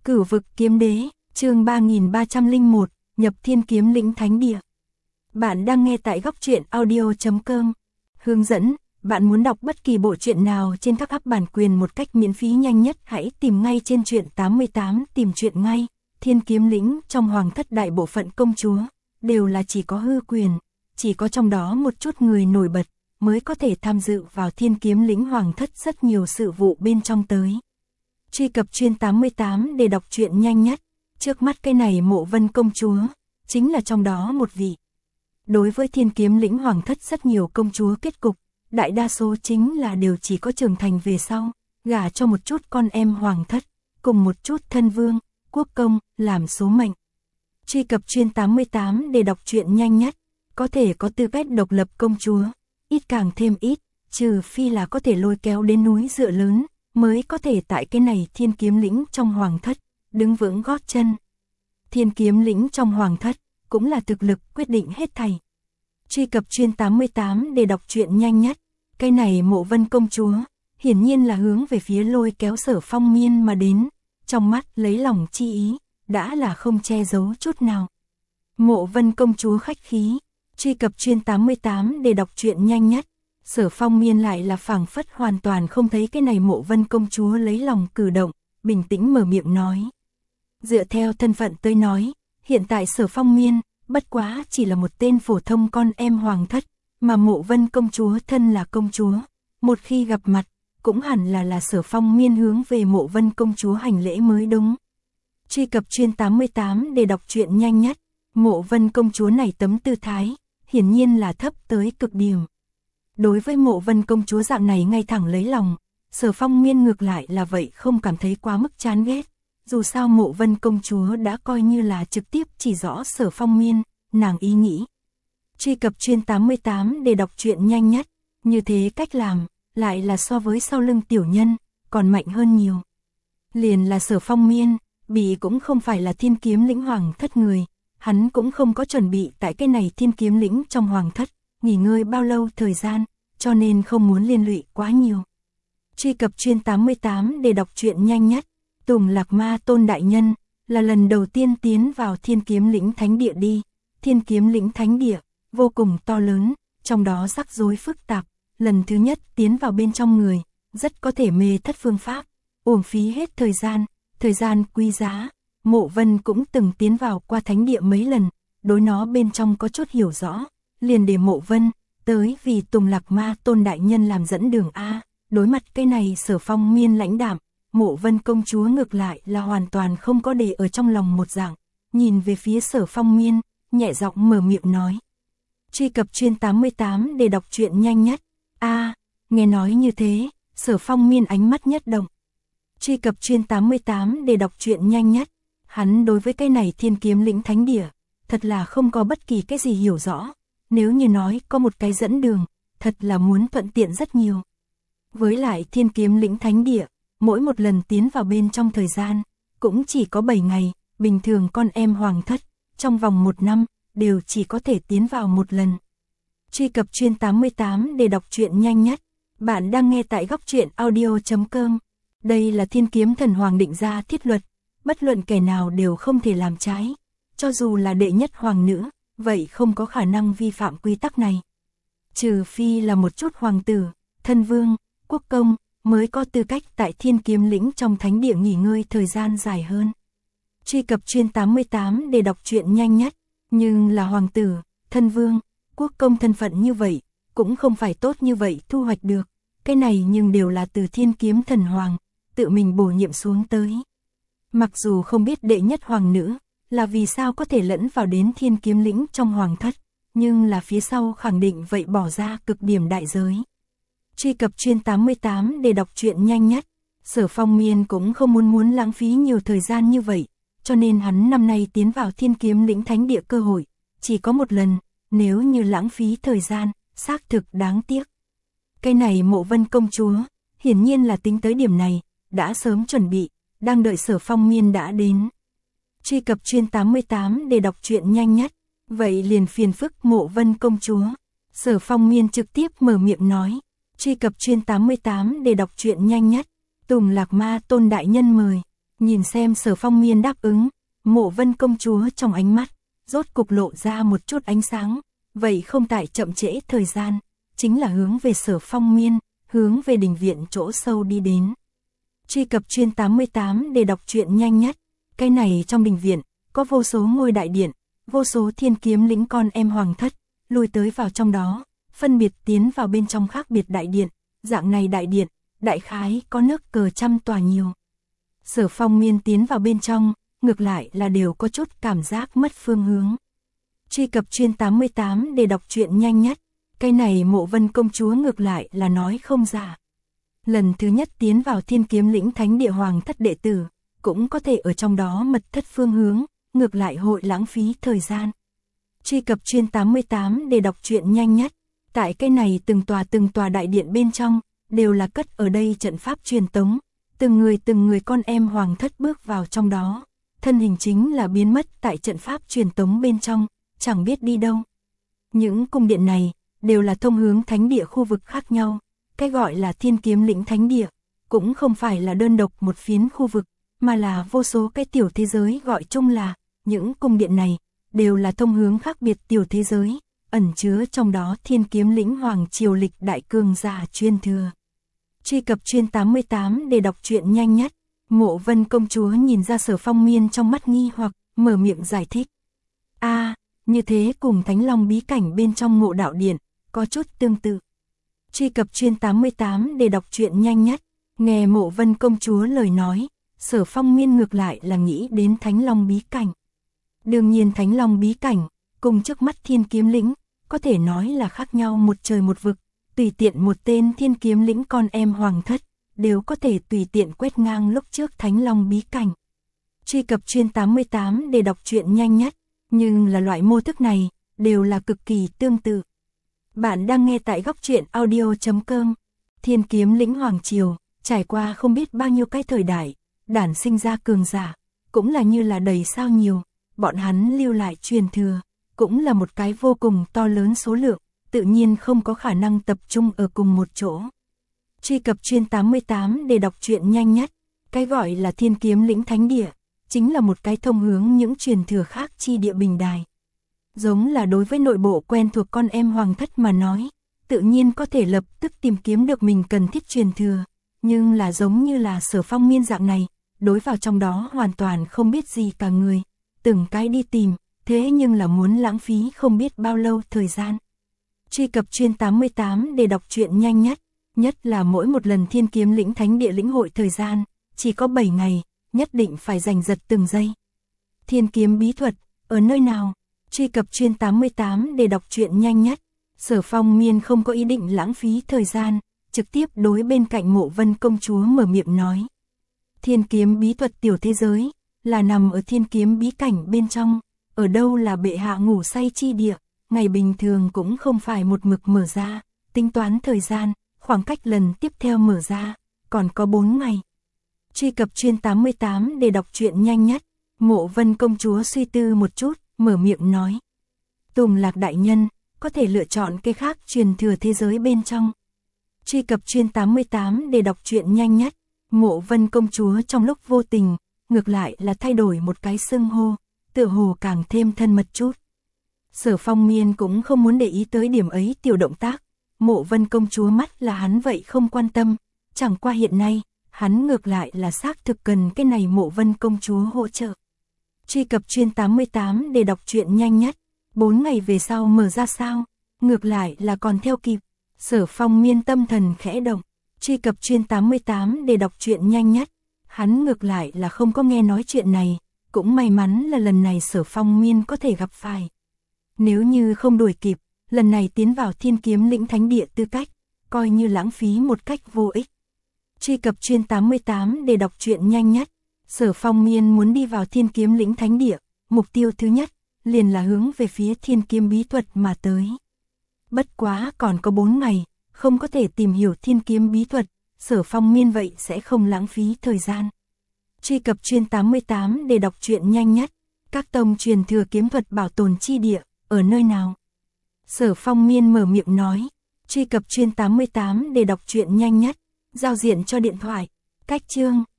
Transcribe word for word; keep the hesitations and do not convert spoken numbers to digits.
Cửu vực kiếm đế, chương ba nghìn ba trăm lẻ một, nhập thiên kiếm lĩnh thánh địa. Bạn đang nghe tại góc truyện audio chấm com. Hướng dẫn, bạn muốn đọc bất kỳ bộ truyện nào trên các app bản quyền một cách miễn phí nhanh nhất, hãy tìm ngay trên truyện tám mươi tám, tìm truyện ngay. Thiên kiếm lĩnh trong hoàng thất đại bộ phận công chúa, đều là chỉ có hư quyền, chỉ có trong đó một chút người nổi bật, mới có thể tham dự vào thiên kiếm lĩnh hoàng thất rất nhiều sự vụ bên trong tới. Truy cập chuyên tám mươi tám để đọc truyện nhanh nhất, trước mắt cái này Mộ Vân công chúa, chính là trong đó một vị. Đối với thiên kiếm lĩnh hoàng thất rất nhiều công chúa kết cục, đại đa số chính là đều chỉ có trưởng thành về sau, gả cho một chút con em hoàng thất, cùng một chút thân vương, quốc công, làm số mệnh. Truy cập chuyên tám mươi tám để đọc truyện nhanh nhất, có thể có tư cách độc lập công chúa, ít càng thêm ít, trừ phi là có thể lôi kéo đến núi dựa lớn, mới có thể tại cái này thiên kiếm lĩnh trong hoàng thất, đứng vững gót chân. Thiên kiếm lĩnh trong hoàng thất, cũng là thực lực quyết định hết thảy. Truy cập chuyên tám mươi tám để đọc truyện nhanh nhất, cái này Mộ Vân công chúa, hiển nhiên là hướng về phía lôi kéo Sở Phong Miên mà đến, trong mắt lấy lòng chi ý, đã là không che giấu chút nào. Mộ Vân công chúa khách khí, truy cập chuyên tám mươi tám để đọc truyện nhanh nhất. Sở Phong Miên lại là phảng phất hoàn toàn không thấy cái này Mộ Vân công chúa lấy lòng cử động, bình tĩnh mở miệng nói. Dựa theo thân phận tôi nói, hiện tại Sở Phong Miên, bất quá chỉ là một tên phổ thông con em hoàng thất, mà Mộ Vân công chúa thân là công chúa, một khi gặp mặt, cũng hẳn là là Sở Phong Miên hướng về Mộ Vân công chúa hành lễ mới đúng. Truy cập chuyên tám mươi tám để đọc truyện nhanh nhất, Mộ Vân công chúa này tấm tư thái, hiển nhiên là thấp tới cực điểm. Đối với Mộ Vân công chúa dạng này ngay thẳng lấy lòng, Sở Phong Miên ngược lại là vậy không cảm thấy quá mức chán ghét. Dù sao Mộ Vân công chúa đã coi như là trực tiếp chỉ rõ Sở Phong Miên, nàng ý nghĩ. Truy cập chuyên tám mươi tám để đọc truyện nhanh nhất, như thế cách làm, lại là so với sau lưng tiểu nhân, còn mạnh hơn nhiều. Liền là Sở Phong Miên, bị cũng không phải là thiên kiếm lĩnh hoàng thất người, hắn cũng không có chuẩn bị tại cái này thiên kiếm lĩnh trong hoàng thất, nghỉ ngơi bao lâu thời gian, cho nên không muốn liên lụy quá nhiều. Truy cập chuyên tám mươi tám để đọc truyện nhanh nhất, Tùng Lạc Ma Tôn đại nhân, là lần đầu tiên tiến vào thiên kiếm lĩnh thánh địa đi, thiên kiếm lĩnh thánh địa, vô cùng to lớn, trong đó rắc rối phức tạp, lần thứ nhất tiến vào bên trong người, rất có thể mê thất phương pháp, uổng phí hết thời gian, thời gian quý giá. Mộ Vân cũng từng tiến vào qua thánh địa mấy lần, đối nó bên trong có chút hiểu rõ, liền để Mộ Vân tới vì Tùng Lạc Ma Tôn đại nhân làm dẫn đường a. Đối mặt cái này Sở Phong Miên lãnh đạm, Mộ Vân công chúa ngược lại là hoàn toàn không có để ở trong lòng một dạng, nhìn về phía Sở Phong Miên, nhẹ giọng mở miệng nói. Truy cập chuyên tám mươi tám để đọc truyện nhanh nhất. A, nghe nói như thế, Sở Phong Miên ánh mắt nhất động. Truy cập chuyên tám mươi tám để đọc truyện nhanh nhất. Hắn đối với cái này thiên kiếm lĩnh thánh địa, thật là không có bất kỳ cái gì hiểu rõ. Nếu như nói có một cái dẫn đường, thật là muốn thuận tiện rất nhiều. Với lại thiên kiếm lĩnh thánh địa, mỗi một lần tiến vào bên trong thời gian, cũng chỉ có bảy ngày, bình thường con em hoàng thất, trong vòng một năm, đều chỉ có thể tiến vào một lần. Truy cập chuyên tám mươi tám để đọc truyện nhanh nhất, bạn đang nghe tại góc truyện audio chấm com. Đây là thiên kiếm thần hoàng định ra thiết luật, bất luận kẻ nào đều không thể làm trái, cho dù là đệ nhất hoàng nữ, vậy không có khả năng vi phạm quy tắc này. Trừ phi là một chút hoàng tử, thân vương, quốc công, mới có tư cách tại thiên kiếm lĩnh trong thánh địa nghỉ ngơi thời gian dài hơn. Truy cập chuyên tám mươi tám để đọc truyện nhanh nhất, nhưng là hoàng tử, thân vương, quốc công thân phận như vậy, cũng không phải tốt như vậy thu hoạch được, cái này nhưng đều là từ thiên kiếm thần hoàng, tự mình bổ nhiệm xuống tới. Mặc dù không biết đệ nhất hoàng nữ, là vì sao có thể lẫn vào đến thiên kiếm lĩnh trong hoàng thất, nhưng là phía sau khẳng định vậy bỏ ra cực điểm đại giới. Truy cập chuyên tám mươi tám để đọc truyện nhanh nhất, Sở Phong Miên cũng không muốn muốn lãng phí nhiều thời gian như vậy, cho nên hắn năm nay tiến vào thiên kiếm lĩnh thánh địa cơ hội, chỉ có một lần, nếu như lãng phí thời gian, xác thực đáng tiếc. Cái này Mộ Vân công chúa, hiển nhiên là tính tới điểm này, đã sớm chuẩn bị, đang đợi Sở Phong Miên đã đến. Truy cập chuyên tám mươi tám để đọc truyện nhanh nhất, vậy liền phiền phức Mộ Vân công chúa. Sở Phong Miên trực tiếp mở miệng nói. Truy cập chuyên tám mươi tám để đọc truyện nhanh nhất, Tùng Lạc Ma Tôn đại nhân mời. Nhìn xem Sở Phong Miên đáp ứng, Mộ Vân công chúa trong ánh mắt, rốt cục lộ ra một chút ánh sáng, vậy không tại chậm trễ thời gian, chính là hướng về Sở Phong Miên, hướng về đình viện chỗ sâu đi đến. Truy cập chuyên tám mươi tám để đọc truyện nhanh nhất, cái này trong đình viện, có vô số ngôi đại điện, vô số thiên kiếm lĩnh con em hoàng thất, lùi tới vào trong đó, phân biệt tiến vào bên trong khác biệt đại điện, dạng này đại điện, đại khái có nước cờ trăm tòa nhiều. Sở Phong Miên tiến vào bên trong, ngược lại là đều có chút cảm giác mất phương hướng. Truy cập chuyên tám mươi tám để đọc truyện nhanh nhất, cái này Mộ Vân công chúa ngược lại là nói không giả. Lần thứ nhất tiến vào thiên kiếm lĩnh thánh địa hoàng thất đệ tử, cũng có thể ở trong đó mật thất phương hướng, ngược lại hội lãng phí thời gian. Truy cập chuyên tám mươi tám để đọc truyện nhanh nhất, tại cái này từng tòa từng tòa đại điện bên trong, đều là cất ở đây trận pháp truyền tống, từng người từng người con em hoàng thất bước vào trong đó, thân hình chính là biến mất tại trận pháp truyền tống bên trong, chẳng biết đi đâu. Những cung điện này, đều là thông hướng thánh địa khu vực khác nhau, cái gọi là thiên kiếm lĩnh thánh địa, cũng không phải là đơn độc một phiến khu vực, mà là vô số cái tiểu thế giới gọi chung là, những cung điện này, đều là thông hướng khác biệt tiểu thế giới, ẩn chứa trong đó thiên kiếm lĩnh hoàng triều lịch đại cường giả chuyên thừa. Truy cập chuyên tám mươi tám để đọc truyện nhanh nhất, Mộ Vân công chúa nhìn ra Sở Phong Miên trong mắt nghi hoặc, mở miệng giải thích. A, à, như thế cùng Thánh Long bí cảnh bên trong Ngộ Đạo Điện, có chút tương tự. Truy cập chuyên tám mươi tám để đọc truyện nhanh nhất, nghe Mộ Vân công chúa lời nói, Sở Phong Miên ngược lại là nghĩ đến Thánh Long bí cảnh. Đương nhiên Thánh Long bí cảnh, cùng trước mắt thiên kiếm lĩnh, có thể nói là khác nhau một trời một vực, tùy tiện một tên thiên kiếm lĩnh con em hoàng thất, đều có thể tùy tiện quét ngang lúc trước Thánh Long bí cảnh. Truy cập chuyên tám mươi tám để đọc truyện nhanh nhất, nhưng là loại mô thức này, đều là cực kỳ tương tự. Bạn đang nghe tại góc truyện audio chấm com. Thiên kiếm lĩnh hoàng triều, trải qua không biết bao nhiêu cái thời đại, đản sinh ra cường giả, cũng là như là đầy sao nhiều, bọn hắn lưu lại truyền thừa, cũng là một cái vô cùng to lớn số lượng, tự nhiên không có khả năng tập trung ở cùng một chỗ. Truy cập chuyên tám mươi tám để đọc truyện nhanh nhất, cái gọi là thiên kiếm lĩnh thánh địa, chính là một cái thông hướng những truyền thừa khác chi địa bình đài. Giống là đối với nội bộ quen thuộc con em hoàng thất mà nói, tự nhiên có thể lập tức tìm kiếm được mình cần thiết truyền thừa, nhưng là giống như là Sở Phong Miên dạng này, đối vào trong đó hoàn toàn không biết gì cả người, từng cái đi tìm, thế nhưng là muốn lãng phí không biết bao lâu thời gian. Truy cập chuyên tám mươi tám để đọc truyện nhanh nhất, nhất là mỗi một lần thiên kiếm lĩnh thánh địa lĩnh hội thời gian, chỉ có bảy ngày, nhất định phải giành giật từng giây. Thiên kiếm bí thuật, ở nơi nào? Truy cập chuyên tám mươi tám để đọc truyện nhanh nhất, Sở Phong Miên không có ý định lãng phí thời gian, trực tiếp đối bên cạnh Mộ Vân công chúa mở miệng nói. Thiên kiếm bí thuật tiểu thế giới, là nằm ở thiên kiếm bí cảnh bên trong, ở đâu là bệ hạ ngủ say chi địa, ngày bình thường cũng không phải một mực mở ra, tính toán thời gian, khoảng cách lần tiếp theo mở ra, còn có bốn ngày. Truy cập chuyên tám mươi tám để đọc truyện nhanh nhất, Mộ Vân công chúa suy tư một chút, mở miệng nói. Tùng Lạc đại nhân, có thể lựa chọn cái khác truyền thừa thế giới bên trong. Truy cập chuyên tám mươi tám để đọc truyện nhanh nhất, Mộ Vân công chúa trong lúc vô tình, ngược lại là thay đổi một cái xưng hô, tựa hồ càng thêm thân mật chút. Sở Phong Miên cũng không muốn để ý tới điểm ấy tiểu động tác, Mộ Vân công chúa mắt là hắn vậy không quan tâm, chẳng qua hiện nay, hắn ngược lại là xác thực cần cái này Mộ Vân công chúa hỗ trợ. Truy cập chuyên tám mươi tám để đọc truyện nhanh nhất, bốn ngày về sau mở ra sao, ngược lại là còn theo kịp. Sở Phong Miên tâm thần khẽ động, truy cập chuyên tám mươi tám để đọc truyện nhanh nhất, hắn ngược lại là không có nghe nói chuyện này, cũng may mắn là lần này Sở Phong Miên có thể gặp phải. Nếu như không đuổi kịp, lần này tiến vào thiên kiếm lĩnh thánh địa tư cách, coi như lãng phí một cách vô ích. Truy cập chuyên tám mươi tám để đọc truyện nhanh nhất, Sở Phong Miên muốn đi vào thiên kiếm lĩnh thánh địa, mục tiêu thứ nhất, liền là hướng về phía thiên kiếm bí thuật mà tới. Bất quá còn có bốn ngày, không có thể tìm hiểu thiên kiếm bí thuật, Sở Phong Miên vậy sẽ không lãng phí thời gian. Truy cập chuyên tám mươi tám để đọc truyện nhanh nhất, các tông truyền thừa kiếm thuật bảo tồn chi địa, ở nơi nào? Sở Phong Miên mở miệng nói, truy cập chuyên tám mươi tám để đọc truyện nhanh nhất, giao diện cho điện thoại, cách chương.